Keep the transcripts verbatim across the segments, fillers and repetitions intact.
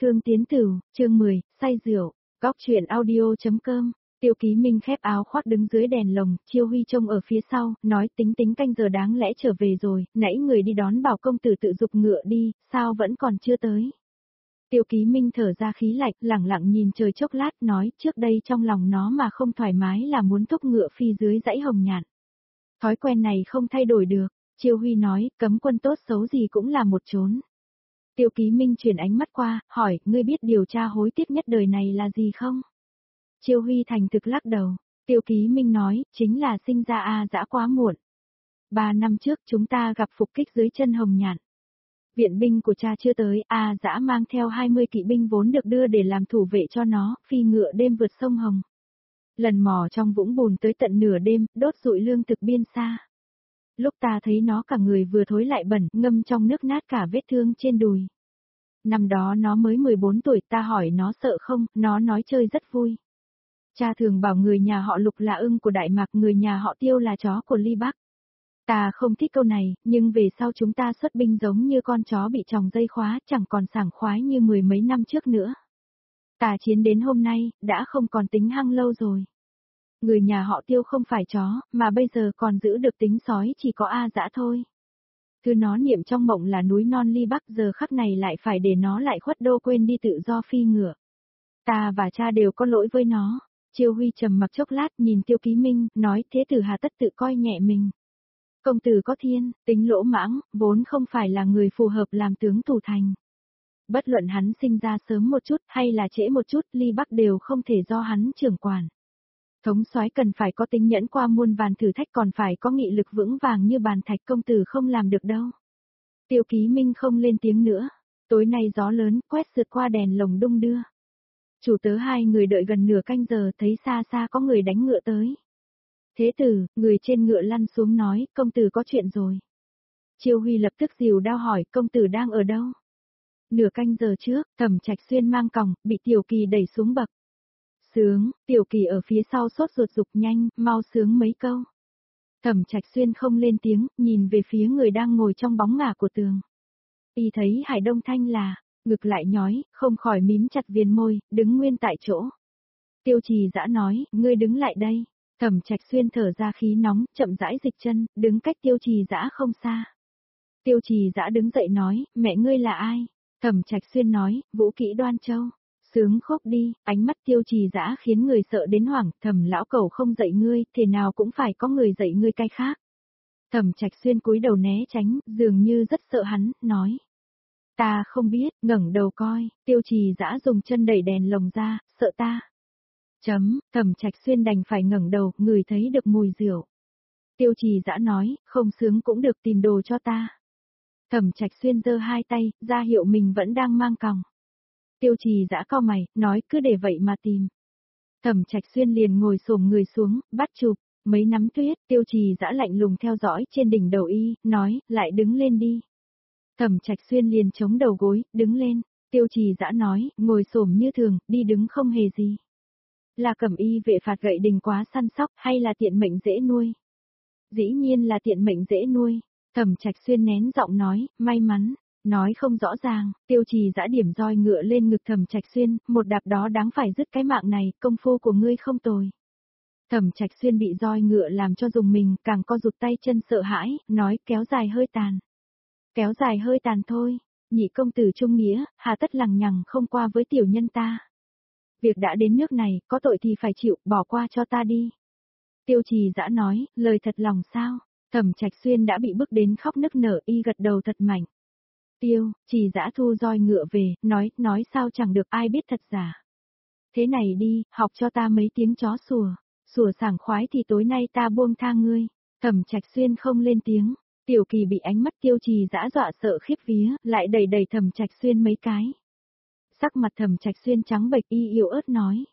Thương Tiến Tửu, chương mười, say rượu, góc truyện audio.com. Tiêu Ký Minh khép áo khoác đứng dưới đèn lồng, Chiêu Huy trông ở phía sau, nói tính tính canh giờ đáng lẽ trở về rồi, nãy người đi đón bảo công tử tự dục ngựa đi, sao vẫn còn chưa tới. Tiêu Ký Minh thở ra khí lạnh, lẳng lặng nhìn trời chốc lát, nói trước đây trong lòng nó mà không thoải mái là muốn thúc ngựa phi dưới dãy hồng nhạn. Thói quen này không thay đổi được, Chiêu Huy nói, cấm quân tốt xấu gì cũng là một chốn. Tiêu Ký Minh chuyển ánh mắt qua, hỏi, ngươi biết điều tra hối tiếc nhất đời này là gì không? Chiêu Huy thành thực lắc đầu. Tiêu Ký Minh nói, chính là sinh ra A Dã quá muộn. Ba năm trước chúng ta gặp phục kích dưới chân hồng nhạn. Viện binh của cha chưa tới, A Dã mang theo hai mươi kỵ binh vốn được đưa để làm thủ vệ cho nó, phi ngựa đêm vượt sông Hồng. Lần mò trong vũng bùn tới tận nửa đêm, đốt rụi lương thực biên xa. Lúc ta thấy nó cả người vừa thối lại bẩn, ngâm trong nước nát cả vết thương trên đùi. Năm đó nó mới mười bốn tuổi, ta hỏi nó sợ không, nó nói chơi rất vui. Cha thường bảo người nhà họ Lục là ưng của Đại Mạc, người nhà họ Tiêu là chó của Ly Bắc. Ta không thích câu này, nhưng về sau chúng ta xuất binh giống như con chó bị tròng dây khóa, chẳng còn sảng khoái như mười mấy năm trước nữa. Ta chiến đến hôm nay, đã không còn tính hăng lâu rồi. Người nhà họ Tiêu không phải chó, mà bây giờ còn giữ được tính sói chỉ có A Dã thôi. Thứ nó niệm trong mộng là núi non Ly Bắc, giờ khắc này lại phải để nó lại khuất đô quên đi tự do phi ngựa. Ta và cha đều có lỗi với nó. Chiêu Huy trầm mặc chốc lát nhìn Tiêu Ký Minh, nói thế tử hà tất tự coi nhẹ mình. Công tử có thiên, tính lỗ mãng, vốn không phải là người phù hợp làm tướng thủ thành. Bất luận hắn sinh ra sớm một chút hay là trễ một chút, Ly Bắc đều không thể do hắn trưởng quản. Thống soái cần phải có tính nhẫn qua muôn vàn thử thách, còn phải có nghị lực vững vàng như bàn thạch, công tử không làm được đâu. Tiêu Ký Minh không lên tiếng nữa. Tối nay gió lớn, quét sượt qua đèn lồng đung đưa. Chủ tớ hai người đợi gần nửa canh giờ, thấy xa xa có người đánh ngựa tới. Thế tử, người trên ngựa lăn xuống nói, công tử có chuyện rồi. Chiêu Huy lập tức dìu đao hỏi, công tử đang ở đâu? Nửa canh giờ trước, Thẩm Trạch Xuyên mang còng, bị Tiểu Kỳ đẩy xuống bậc. Sướng, Tiểu Kỳ ở phía sau sốt ruột dục nhanh, mau sướng mấy câu. Thẩm Trạch Xuyên không lên tiếng, nhìn về phía người đang ngồi trong bóng ngả của tường. Y thấy Hải Đông Thanh là, ngực lại nhói, không khỏi mím chặt viền môi, đứng nguyên tại chỗ. Tiêu Trì Dã nói, ngươi đứng lại đây. Thẩm Trạch Xuyên thở ra khí nóng, chậm rãi dịch chân, đứng cách Tiêu Trì Dã không xa. Tiêu Trì Dã đứng dậy nói, mẹ ngươi là ai? Thẩm Trạch Xuyên nói, Vũ Kỹ Đoan Châu. Sướng khúc đi, ánh mắt Tiêu Trì Dã khiến người sợ đến hoảng, Thẩm lão cẩu không dạy ngươi, thế nào cũng phải có người dạy ngươi cái khác. Thẩm Trạch Xuyên cúi đầu né tránh, dường như rất sợ hắn, nói. Ta không biết, ngẩng đầu coi, Tiêu Trì Dã dùng chân đẩy đèn lồng ra, sợ ta. Chấm, Thẩm Trạch Xuyên đành phải ngẩng đầu, ngửi thấy được mùi rượu. Tiêu Trì Dã nói, không sướng cũng được, tìm đồ cho ta. Thẩm Trạch Xuyên giơ hai tay, ra hiệu mình vẫn đang mang còng. Tiêu Trì Dã cau mày, nói cứ để vậy mà tìm. Thẩm Trạch Xuyên liền ngồi xổm người xuống, bắt chụp, mấy nắm tuyết, Tiêu Trì Dã lạnh lùng theo dõi trên đỉnh đầu y, nói, lại đứng lên đi. Thẩm Trạch Xuyên liền chống đầu gối, đứng lên. Tiêu Trì Dã nói, ngồi xổm như thường, đi đứng không hề gì. Là Cẩm Y vệ phạt gậy đình quá săn sóc, hay là tiện mệnh dễ nuôi? Dĩ nhiên là tiện mệnh dễ nuôi. Thẩm Trạch Xuyên nén giọng nói, may mắn. Nói không rõ ràng, Tiêu Trì Dã điểm roi ngựa lên ngực Thẩm Trạch Xuyên, một đạp đó đáng phải dứt cái mạng này, công phu của ngươi không tồi. Thẩm Trạch Xuyên bị roi ngựa làm cho dùng mình, càng co rụt tay chân sợ hãi, nói kéo dài hơi tàn. Kéo dài hơi tàn thôi, nhị công tử trung nghĩa, hà tất lằng nhằng không qua với tiểu nhân ta. Việc đã đến nước này, có tội thì phải chịu, bỏ qua cho ta đi. Tiêu Trì Dã nói, lời thật lòng sao? Thẩm Trạch Xuyên đã bị bức đến khóc nức nở, y gật đầu thật mạnh. Tiêu, Trì Dã thu roi ngựa về, nói, nói sao chẳng được, ai biết thật giả. Thế này đi, học cho ta mấy tiếng chó sủa, sủa sảng khoái thì tối nay ta buông tha ngươi. Thẩm Trạch Xuyên không lên tiếng. Tiểu Kỳ bị ánh mắt Tiêu Trì Dã dọa sợ khiếp vía, lại đẩy đẩy Thẩm Trạch Xuyên mấy cái. Sắc mặt Thẩm Trạch Xuyên trắng bệch, y yếu ớt nói.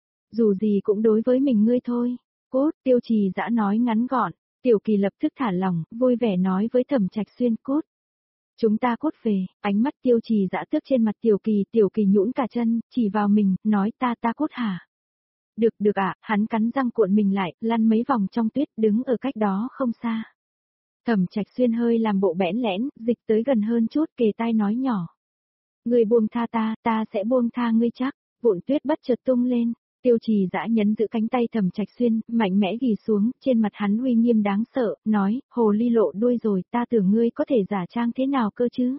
Dù gì cũng đối với mình ngươi thôi. Cốt, Tiêu Trì Dã nói ngắn gọn. Tiểu Kỳ lập tức thả lỏng, vui vẻ nói với Thẩm Trạch Xuyên, cốt. Chúng ta cốt về, ánh mắt Tiêu Trì Dã tước trên mặt Tiểu Kỳ, Tiểu Kỳ nhũn cả chân, chỉ vào mình, nói ta ta cốt hả? Được được ạ, hắn cắn răng cuộn mình lại, lăn mấy vòng trong tuyết, đứng ở cách đó không xa. Thẩm Trạch Xuyên hơi làm bộ bẽn lẽn, dịch tới gần hơn chút, kề tai nói nhỏ. Ngươi buông tha ta, ta sẽ buông tha ngươi chắc. Vụn tuyết bất chợt tung lên. Tiêu Trì Dã nhấn giữ cánh tay Thẩm Trạch Xuyên, mạnh mẽ ghì xuống, trên mặt hắn uy nghiêm đáng sợ, nói, hồ ly lộ đuôi rồi, ta tưởng ngươi có thể giả trang thế nào cơ chứ?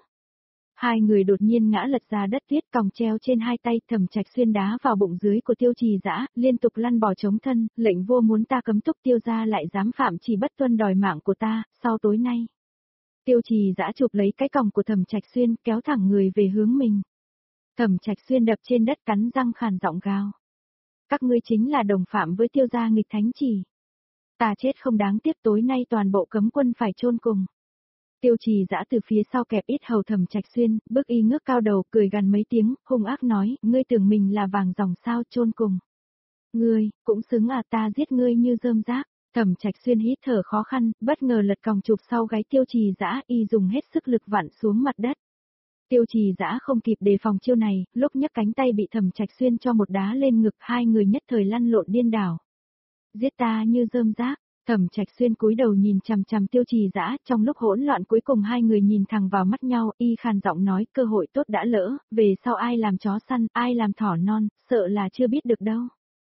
Hai người đột nhiên ngã lật ra đất tuyết còng treo trên hai tay, Thẩm Trạch Xuyên đá vào bụng dưới của Tiêu Trì Dã, liên tục lăn bò chống thân, lệnh vua muốn ta cấm túc Tiêu gia lại dám phạm chỉ bất tuân đòi mạng của ta, sau tối nay. Tiêu Trì Dã chụp lấy cái còng của Thẩm Trạch Xuyên, kéo thẳng người về hướng mình. Thẩm Trạch Xuyên đập trên đất cắn răng khàn giọng gào. Các ngươi chính là đồng phạm với Tiêu gia nghịch thánh chỉ. Ta chết không đáng tiếc, tối nay toàn bộ cấm quân phải chôn cùng. Tiêu Trì Dã từ phía sau kẹp ít hầu Thẩm Trạch Xuyên, bước y ngước cao đầu, cười gằn mấy tiếng, hung ác nói, ngươi tưởng mình là vàng dòng sao chôn cùng. Ngươi, cũng xứng à, ta giết ngươi như rơm rác. Thẩm Trạch Xuyên hít thở khó khăn, bất ngờ lật còng chụp sau gáy Tiêu Trì Dã, y dùng hết sức lực vặn xuống mặt đất. Tiêu Trì Dã không kịp đề phòng chiêu này, lúc nhấc cánh tay bị Thẩm Trạch Xuyên cho một đá lên ngực, hai người nhất thời lăn lộn điên đảo. Giết ta như rơm rác. Thẩm Trạch Xuyên cúi đầu nhìn chằm chằm Tiêu Trì Dã, trong lúc hỗn loạn cuối cùng hai người nhìn thẳng vào mắt nhau, y khàn giọng nói, cơ hội tốt đã lỡ, về sau ai làm chó săn, ai làm thỏ non, sợ là chưa biết được đâu.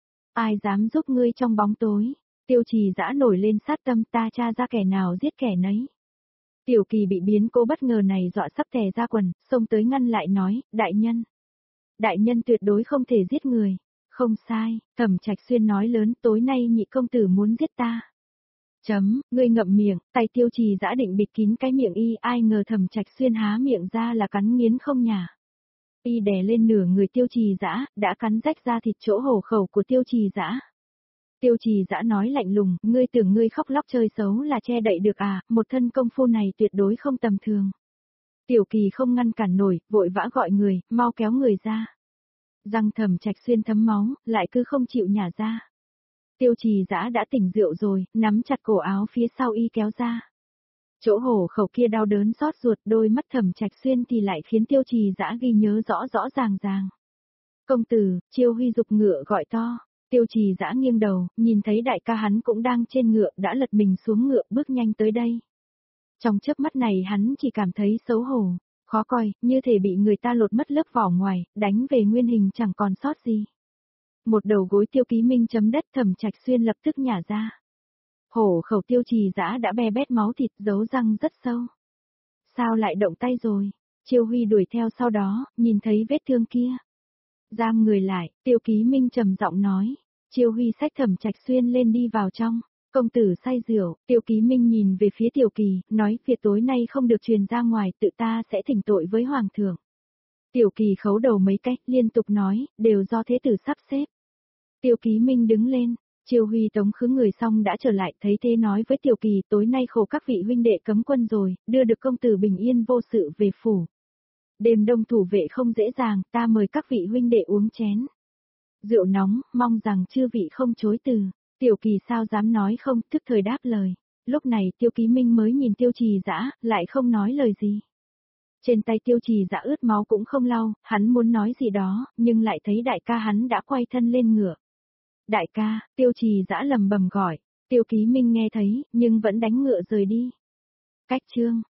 Ai dám giúp ngươi trong bóng tối? Tiêu Trì Dã nổi lên sát tâm, ta tra ra kẻ nào giết kẻ nấy. Tiểu Kỳ bị biến cố bất ngờ này dọa sắp tè ra quần, xông tới ngăn lại nói, đại nhân. Đại nhân tuyệt đối không thể giết người. Không sai, Thẩm Trạch Xuyên nói lớn, tối nay nhị công tử muốn giết ta. Chấm, ngươi ngậm miệng, tay Tiêu Trì Dã định bịt kín cái miệng y, ai ngờ Thẩm Trạch Xuyên há miệng ra là cắn nghiến không nhả. Y đè lên nửa người Tiêu Trì Dã, đã cắn rách ra thịt chỗ hổ khẩu của Tiêu Trì Dã. Tiêu Trì Dã nói lạnh lùng, ngươi tưởng ngươi khóc lóc chơi xấu là che đậy được à, một thân công phu này tuyệt đối không tầm thường. Tiểu Kỳ không ngăn cản nổi, vội vã gọi người, mau kéo người ra. Răng Thẩm Trạch Xuyên thấm máu, lại cứ không chịu nhả ra. Tiêu Trì Dã đã tỉnh rượu rồi, nắm chặt cổ áo phía sau y kéo ra. Chỗ hổ khẩu kia đau đớn xót ruột, đôi mắt Thẩm Trạch Xuyên thì lại khiến Tiêu Trì Dã ghi nhớ rõ rõ ràng ràng. Công tử, Chiêu Huy dục ngựa gọi to. Tiêu Trì Dã nghiêng đầu, nhìn thấy đại ca hắn cũng đang trên ngựa, đã lật mình xuống ngựa bước nhanh tới đây. Trong chớp mắt này hắn chỉ cảm thấy xấu hổ, khó coi, như thể bị người ta lột mất lớp vỏ ngoài, đánh về nguyên hình chẳng còn sót gì. Một đầu gối Tiêu Ký Minh chấm đất, Thẩm Trạch Xuyên lập tức nhả ra. Hổ khẩu Tiêu Trì Dã đã be bét máu thịt, dấu răng rất sâu. Sao lại động tay rồi? Chiêu Huy đuổi theo sau đó, nhìn thấy vết thương kia. Giam người lại, Tiêu Ký Minh trầm giọng nói. Chiêu Huy xách Thẩm Trạch Xuyên lên đi vào trong. Công tử say rượu, Tiêu Ký Minh nhìn về phía Tiểu Kỳ, nói việc tối nay không được truyền ra ngoài, tự ta sẽ thỉnh tội với Hoàng thượng. Tiểu Kỳ khấu đầu mấy cách, liên tục nói, đều do thế tử sắp xếp. Tiêu Ký Minh đứng lên, Chiêu Huy tống khứ người xong đã trở lại, thấy thế nói với Tiểu Kỳ, tối nay khổ các vị huynh đệ cấm quân rồi, đưa được công tử bình yên vô sự về phủ. Đêm đông thủ vệ không dễ dàng, ta mời các vị huynh đệ uống chén. Rượu nóng, mong rằng chư vị không chối từ. Tiểu Kỳ sao dám nói không, tức thời đáp lời. Lúc này Tiêu Ký Minh mới nhìn Tiêu Trì Dã, lại không nói lời gì. Trên tay Tiêu Trì Dã ướt máu cũng không lau, hắn muốn nói gì đó, nhưng lại thấy đại ca hắn đã quay thân lên ngựa. Đại ca, Tiêu Trì Dã lầm bầm gọi. Tiêu Ký Minh nghe thấy, nhưng vẫn đánh ngựa rời đi. Cách chương